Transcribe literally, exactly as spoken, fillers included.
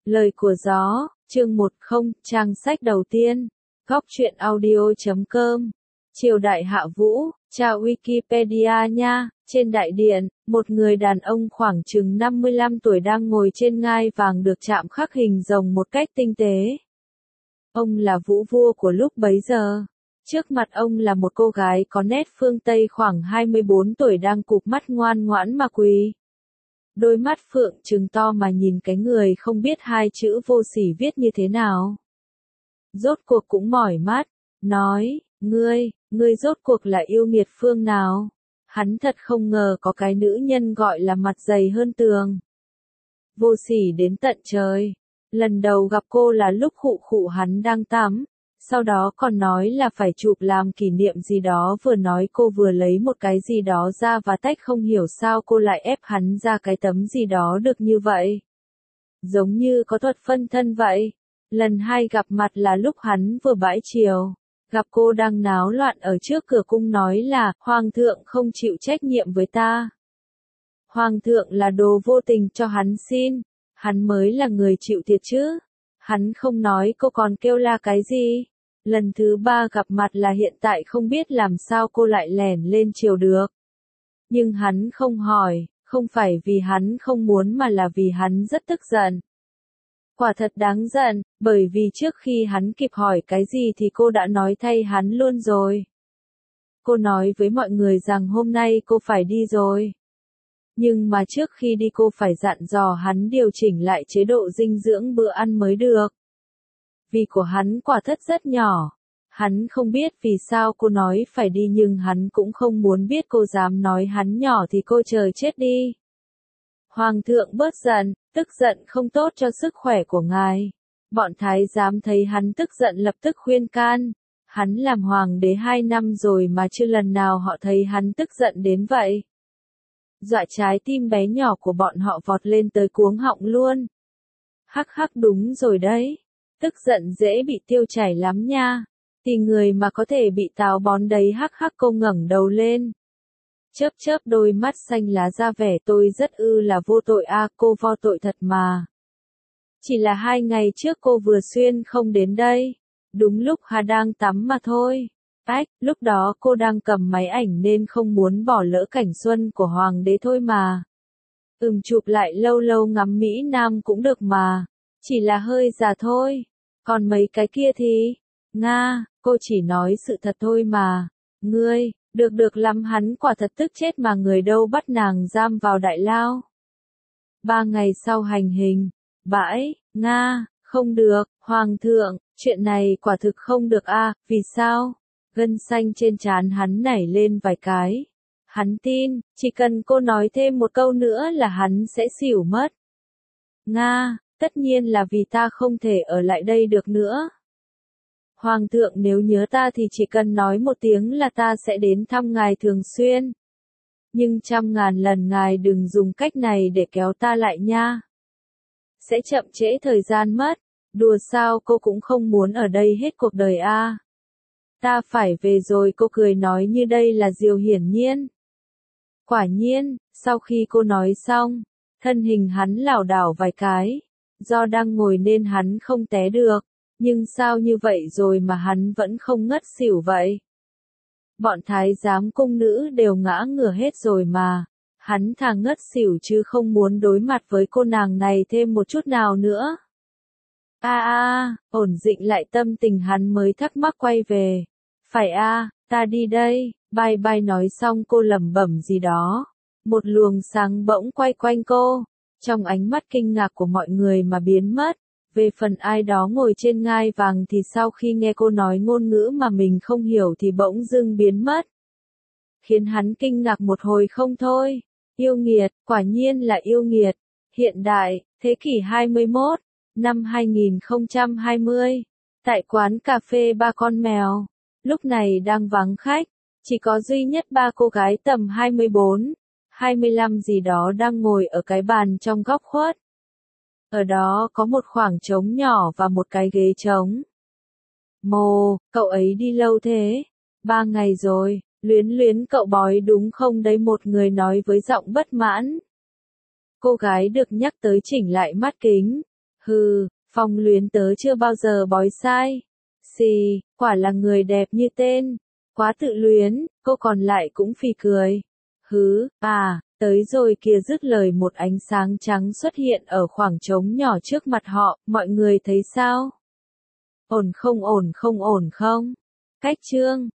Lời của gió, chương một không, trang sách đầu tiên. Góc truyện audio chấm com. Triều đại Hạ Vũ, tra Wikipedia nha. Trên đại điện, một người đàn ông khoảng chừng năm mươi lăm tuổi đang ngồi trên ngai vàng được chạm khắc hình rồng một cách tinh tế. Ông là vũ vua của lúc bấy giờ. Trước mặt ông là một cô gái có nét phương Tây khoảng hai mươi bốn tuổi đang cụp mắt ngoan ngoãn mà quỳ. Đôi mắt phượng trừng to mà nhìn cái người không biết hai chữ vô sỉ viết như thế nào. Rốt cuộc cũng mỏi mắt, nói, ngươi, ngươi rốt cuộc là yêu nghiệt phương nào? Hắn thật không ngờ có cái nữ nhân gọi là mặt dày hơn tường. Vô sỉ đến tận trời. Lần đầu gặp cô là lúc khụ khụ hắn đang tắm. Sau đó còn nói là phải chụp làm kỷ niệm gì đó, vừa nói cô vừa lấy một cái gì đó ra và tách, không hiểu sao cô lại ép hắn ra cái tấm gì đó được như vậy. Giống như có thuật phân thân vậy. Lần hai gặp mặt là lúc hắn vừa bãi triều. Gặp cô đang náo loạn ở trước cửa cung nói là, Hoàng thượng không chịu trách nhiệm với ta. Hoàng thượng là đồ vô tình cho hắn xin. Hắn mới là người chịu thiệt chứ. Hắn không nói cô còn kêu la cái gì. Lần thứ ba gặp mặt là hiện tại, không biết làm sao cô lại lẻn lên triều được. Nhưng hắn không hỏi, không phải vì hắn không muốn mà là vì hắn rất tức giận. Quả thật đáng giận, bởi vì trước khi hắn kịp hỏi cái gì thì cô đã nói thay hắn luôn rồi. Cô nói với mọi người rằng hôm nay cô phải đi rồi. Nhưng mà trước khi đi cô phải dặn dò hắn điều chỉnh lại chế độ dinh dưỡng bữa ăn mới được. Vì của hắn quả thật rất nhỏ. Hắn không biết vì sao cô nói phải đi, nhưng hắn cũng không muốn biết, cô dám nói hắn nhỏ thì cô trời chết đi. Hoàng thượng bớt giận, tức giận không tốt cho sức khỏe của ngài. Bọn thái giám thấy hắn tức giận lập tức khuyên can. Hắn làm hoàng đế hai năm rồi mà chưa lần nào họ thấy hắn tức giận đến vậy. Dọa trái tim bé nhỏ của bọn họ vọt lên tới cuống họng luôn. Hắc hắc, đúng rồi đấy. Tức giận dễ bị tiêu chảy lắm nha. Thì người mà có thể bị táo bón đấy. Hắc hắc, cô ngẩng đầu lên. Chớp chớp đôi mắt xanh lá ra vẻ tôi rất ư là vô tội a. À, cô vô tội thật mà. Chỉ là hai ngày trước cô vừa xuyên không đến đây. Đúng lúc Hà đang tắm mà thôi. Ách, lúc đó cô đang cầm máy ảnh nên không muốn bỏ lỡ cảnh xuân của hoàng đế thôi mà. Ừm, chụp lại lâu lâu ngắm Mỹ Nam cũng được mà. Chỉ là hơi già thôi. Còn mấy cái kia thì... Nga, cô chỉ nói sự thật thôi mà. Ngươi, được được lắm, hắn quả thật tức chết mà, người đâu bắt nàng giam vào đại lao. Ba ngày sau hành hình. Bãi, Nga, không được, Hoàng thượng, chuyện này quả thực không được a. À, vì sao? Gân xanh trên trán hắn nảy lên vài cái. Hắn tin, chỉ cần cô nói thêm một câu nữa là hắn sẽ xỉu mất. Nga, tất nhiên là vì ta không thể ở lại đây được nữa. Hoàng thượng nếu nhớ ta thì chỉ cần nói một tiếng là ta sẽ đến thăm ngài thường xuyên. Nhưng trăm ngàn lần ngài đừng dùng cách này để kéo ta lại nha. Sẽ chậm trễ thời gian mất. Đùa sao, cô cũng không muốn ở đây hết cuộc đời a. À. Ta phải về rồi, cô cười nói như đây là điều hiển nhiên. Quả nhiên, sau khi cô nói xong, thân hình hắn lảo đảo vài cái. Do đang ngồi nên hắn không té được. Nhưng sao như vậy rồi mà hắn vẫn không ngất xỉu vậy? Bọn thái giám cung nữ đều ngã ngửa hết rồi mà. Hắn thà ngất xỉu chứ không muốn đối mặt với cô nàng này thêm một chút nào nữa. A a, ổn định lại tâm tình hắn mới thắc mắc quay về. Phải a, à, ta đi đây. Bye bye, nói xong cô lẩm bẩm gì đó. Một luồng sáng bỗng quay quanh cô. Trong ánh mắt kinh ngạc của mọi người mà biến mất. Về phần ai đó ngồi trên ngai vàng thì sau khi nghe cô nói ngôn ngữ mà mình không hiểu thì bỗng dưng biến mất. Khiến hắn kinh ngạc một hồi không thôi. Yêu nghiệt, quả nhiên là yêu nghiệt. Hiện đại, thế kỷ hai mươi mốt, năm hai nghìn không trăm hai mươi. Tại quán cà phê Ba Con Mèo. Lúc này đang vắng khách. Chỉ có duy nhất ba cô gái tầm hai mươi bốn, hai mươi lăm gì đó đang ngồi ở cái bàn trong góc khuất. Ở đó có một khoảng trống nhỏ và một cái ghế trống. Mồ, cậu ấy đi lâu thế? Ba ngày rồi, luyến luyến cậu bói đúng không đấy, một người nói với giọng bất mãn. Cô gái được nhắc tới chỉnh lại mắt kính. Hừ, Phong Luyến tớ chưa bao giờ bói sai. Xì, quả là người đẹp như tên. Quá tự luyến, cô còn lại cũng phì cười. Hứ, à, tới rồi kìa, dứt lời một ánh sáng trắng xuất hiện ở khoảng trống nhỏ trước mặt họ, mọi người thấy sao? Ổn không ổn không ổn không? Cách chương